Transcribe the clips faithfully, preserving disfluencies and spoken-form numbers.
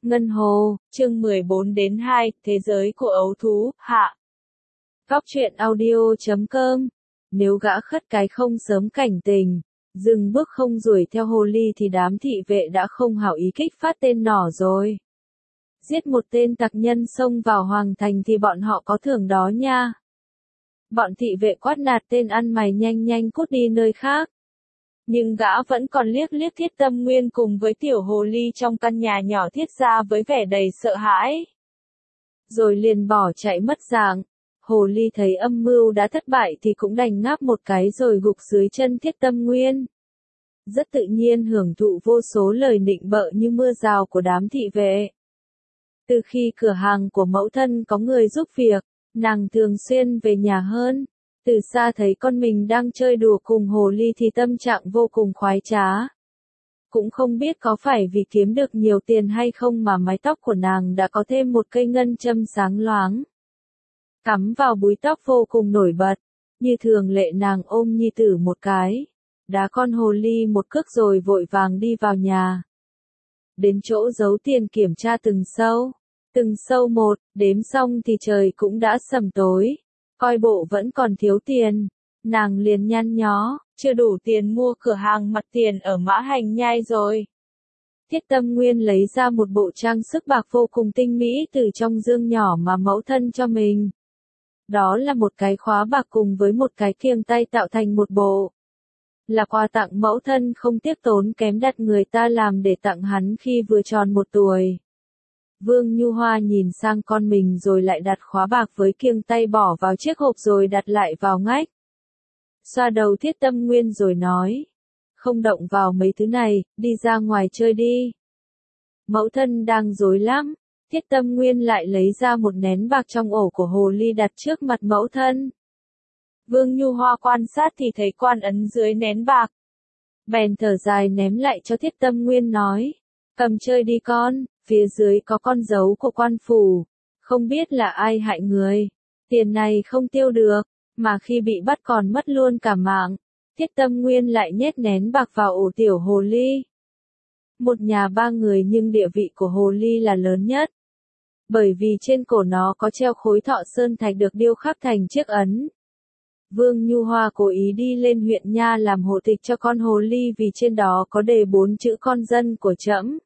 Ngân Hồ, chương mười bốn đến hai, Thế giới của ấu thú, hạ. Góc truyện audio chấm com. Nếu gã khất cái không sớm cảnh tình, dừng bước không đuổi theo hồ ly thì đám thị vệ đã không hảo ý kích phát tên nỏ rồi. Giết một tên tặc nhân xông vào hoàng thành thì bọn họ có thưởng đó nha. Bọn thị vệ quát nạt tên ăn mày nhanh nhanh cút đi nơi khác. Nhưng gã vẫn còn liếc liếc Thiết Tâm Nguyên cùng với tiểu hồ ly trong căn nhà nhỏ Thiết gia với vẻ đầy sợ hãi. Rồi liền bỏ chạy mất dạng. Hồ ly thấy âm mưu đã thất bại thì cũng đành ngáp một cái rồi gục dưới chân Thiết Tâm Nguyên. Rất tự nhiên hưởng thụ vô số lời nịnh bợ như mưa rào của đám thị vệ. Từ khi cửa hàng của mẫu thân có người giúp việc, nàng thường xuyên về nhà hơn. Từ xa thấy con mình đang chơi đùa cùng hồ ly thì tâm trạng vô cùng khoái trá. Cũng không biết có phải vì kiếm được nhiều tiền hay không mà mái tóc của nàng đã có thêm một cây ngân châm sáng loáng. Cắm vào búi tóc vô cùng nổi bật, như thường lệ nàng ôm nhi tử một cái, đá con hồ ly một cước rồi vội vàng đi vào nhà. Đến chỗ giấu tiền kiểm tra từng sâu, từng sâu một, đếm xong thì trời cũng đã sầm tối. Coi bộ vẫn còn thiếu tiền, nàng liền nhăn nhó, chưa đủ tiền mua cửa hàng mặt tiền ở Mã Hành Nhai rồi. Thiết Tâm Nguyên lấy ra một bộ trang sức bạc vô cùng tinh mỹ từ trong dương nhỏ mà mẫu thân cho mình. Đó là một cái khóa bạc cùng với một cái kiềng tay tạo thành một bộ. Là quà tặng mẫu thân không tiếc tốn kém đặt người ta làm để tặng hắn khi vừa tròn một tuổi. Vương Nhu Hoa nhìn sang con mình rồi lại đặt khóa bạc với kiềng tay bỏ vào chiếc hộp rồi đặt lại vào ngách. Xoa đầu Thiết Tâm Nguyên rồi nói. Không động vào mấy thứ này, đi ra ngoài chơi đi. Mẫu thân đang rối lắm. Thiết Tâm Nguyên lại lấy ra một nén bạc trong ổ của hồ ly đặt trước mặt mẫu thân. Vương Nhu Hoa quan sát thì thấy quan ấn dưới nén bạc. Bèn thở dài ném lại cho Thiết Tâm Nguyên nói. Cầm chơi đi con. Phía dưới có con dấu của quan phủ, không biết là ai hại người. Tiền này không tiêu được, mà khi bị bắt còn mất luôn cả mạng. Thiết Tâm Nguyên lại nhét nén bạc vào ổ tiểu hồ ly. Một nhà ba người nhưng địa vị của hồ ly là lớn nhất. Bởi vì trên cổ nó có treo khối thọ sơn thạch được điêu khắc thành chiếc ấn. Vương Nhu Hoa cố ý đi lên huyện nha làm hộ tịch cho con hồ ly vì trên đó có đề bốn chữ con dân của trẫm.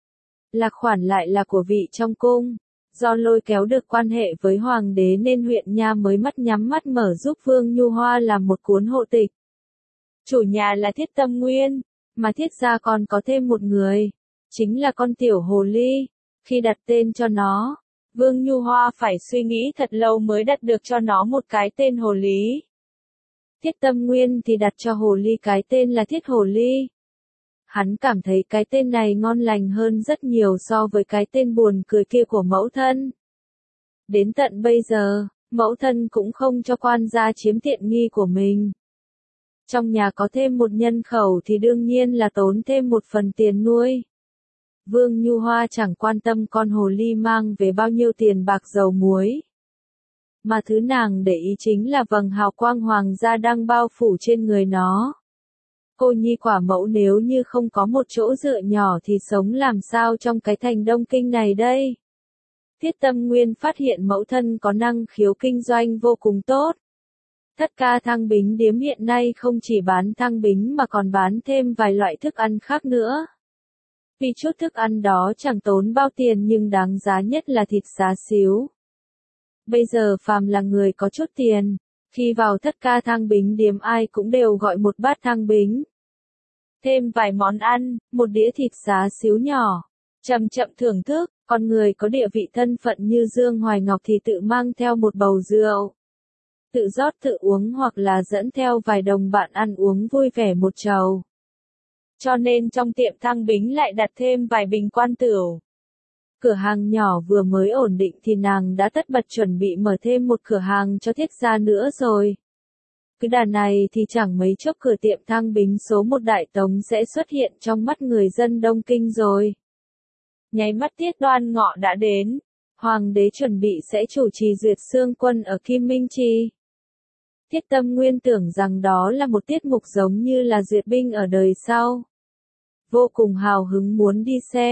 Lạc khoản lại là của vị trong cung, do lôi kéo được quan hệ với hoàng đế nên huyện nha mới mắt nhắm mắt mở giúp Vương Nhu Hoa làm một cuốn hộ tịch. Chủ nhà là Thiết Tâm Nguyên, mà Thiết gia còn có thêm một người, chính là con tiểu hồ ly. Khi đặt tên cho nó, Vương Nhu Hoa phải suy nghĩ thật lâu mới đặt được cho nó một cái tên hồ ly. Thiết Tâm Nguyên thì đặt cho hồ ly cái tên là Thiết Hồ Ly. Hắn cảm thấy cái tên này ngon lành hơn rất nhiều so với cái tên buồn cười kia của mẫu thân. Đến tận bây giờ, mẫu thân cũng không cho quan gia chiếm tiện nghi của mình. Trong nhà có thêm một nhân khẩu thì đương nhiên là tốn thêm một phần tiền nuôi. Vương Nhu Hoa chẳng quan tâm con hồ ly mang về bao nhiêu tiền bạc dầu muối. Mà thứ nàng để ý chính là vầng hào quang hoàng gia đang bao phủ trên người nó. Cô nhi quả mẫu nếu như không có một chỗ dựa nhỏ thì sống làm sao trong cái thành Đông Kinh này đây? Thiết Tâm Nguyên phát hiện mẫu thân có năng khiếu kinh doanh vô cùng tốt. Thất ca Thăng Bính điếm hiện nay không chỉ bán thăng bính mà còn bán thêm vài loại thức ăn khác nữa. Vì chút thức ăn đó chẳng tốn bao tiền nhưng đáng giá nhất là thịt xá xíu. Bây giờ phàm là người có chút tiền, khi vào Thất ca Thăng Bính điếm ai cũng đều gọi một bát thăng bính. Thêm vài món ăn, một đĩa thịt xá xíu nhỏ, chậm chậm thưởng thức, con người có địa vị thân phận như Dương Hoài Ngọc thì tự mang theo một bầu rượu. Tự rót tự uống hoặc là dẫn theo vài đồng bạn ăn uống vui vẻ một chầu. Cho nên trong tiệm Thăng Bính lại đặt thêm vài bình quan tửu. Cửa hàng nhỏ vừa mới ổn định thì nàng đã tất bật chuẩn bị mở thêm một cửa hàng cho Thiết gia nữa rồi. Cứ đà này thì chẳng mấy chốc cửa tiệm Thăng Bính số một Đại Tống sẽ xuất hiện trong mắt người dân Đông Kinh rồi. Nháy mắt Tiết Đoan Ngọ đã đến, hoàng đế chuẩn bị sẽ chủ trì duyệt xương quân ở Kim Minh Trì. Thiết Tâm Nguyên tưởng rằng đó là một tiết mục giống như là duyệt binh ở đời sau. Vô cùng hào hứng muốn đi xem,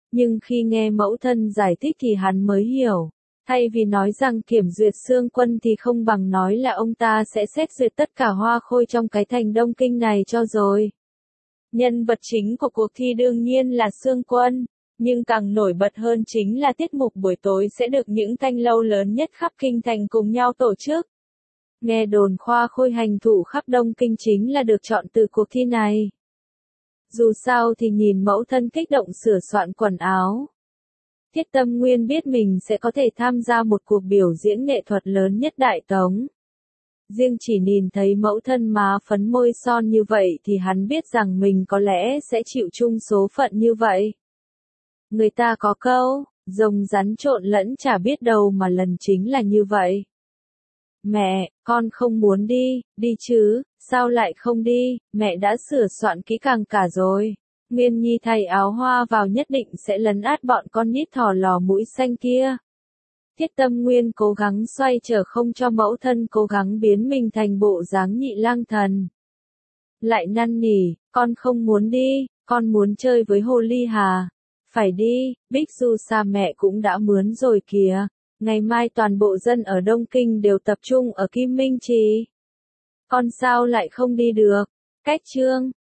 Nhưng khi nghe mẫu thân giải thích thì hắn mới hiểu. Thay vì nói rằng kiểm duyệt xương quân thì không bằng nói là ông ta sẽ xét duyệt tất cả hoa khôi trong cái thành Đông Kinh này cho rồi. Nhân vật chính của cuộc thi đương nhiên là xương quân, nhưng càng nổi bật hơn chính là tiết mục buổi tối sẽ được những thanh lâu lớn nhất khắp kinh thành cùng nhau tổ chức. Nghe đồn khoa khôi hành thủ khắp Đông Kinh chính là được chọn từ cuộc thi này. Dù sao thì nhìn mẫu thân kích động sửa soạn quần áo. Thiết Tâm Nguyên biết mình sẽ có thể tham gia một cuộc biểu diễn nghệ thuật lớn nhất Đại Tống. Riêng chỉ nhìn thấy mẫu thân má phấn môi son như vậy thì hắn biết rằng mình có lẽ sẽ chịu chung số phận như vậy. Người ta có câu, rồng rắn trộn lẫn chả biết đâu mà lần chính là như vậy. Mẹ, con không muốn đi, đi chứ, sao lại không đi, mẹ đã sửa soạn kỹ càng cả rồi. Nguyên Nhi thay áo hoa vào nhất định sẽ lấn át bọn con nít thỏ lò mũi xanh kia. Thiết Tâm Nguyên cố gắng xoay trở không cho mẫu thân cố gắng biến mình thành bộ dáng nhị lang thần. Lại năn nỉ, con không muốn đi, con muốn chơi với Hồ Ly Hà. Phải đi, Bích Du Sa mẹ cũng đã mướn rồi kìa. Ngày mai toàn bộ dân ở Đông Kinh đều tập trung ở Kim Minh Trì. Con sao lại không đi được? Cách chương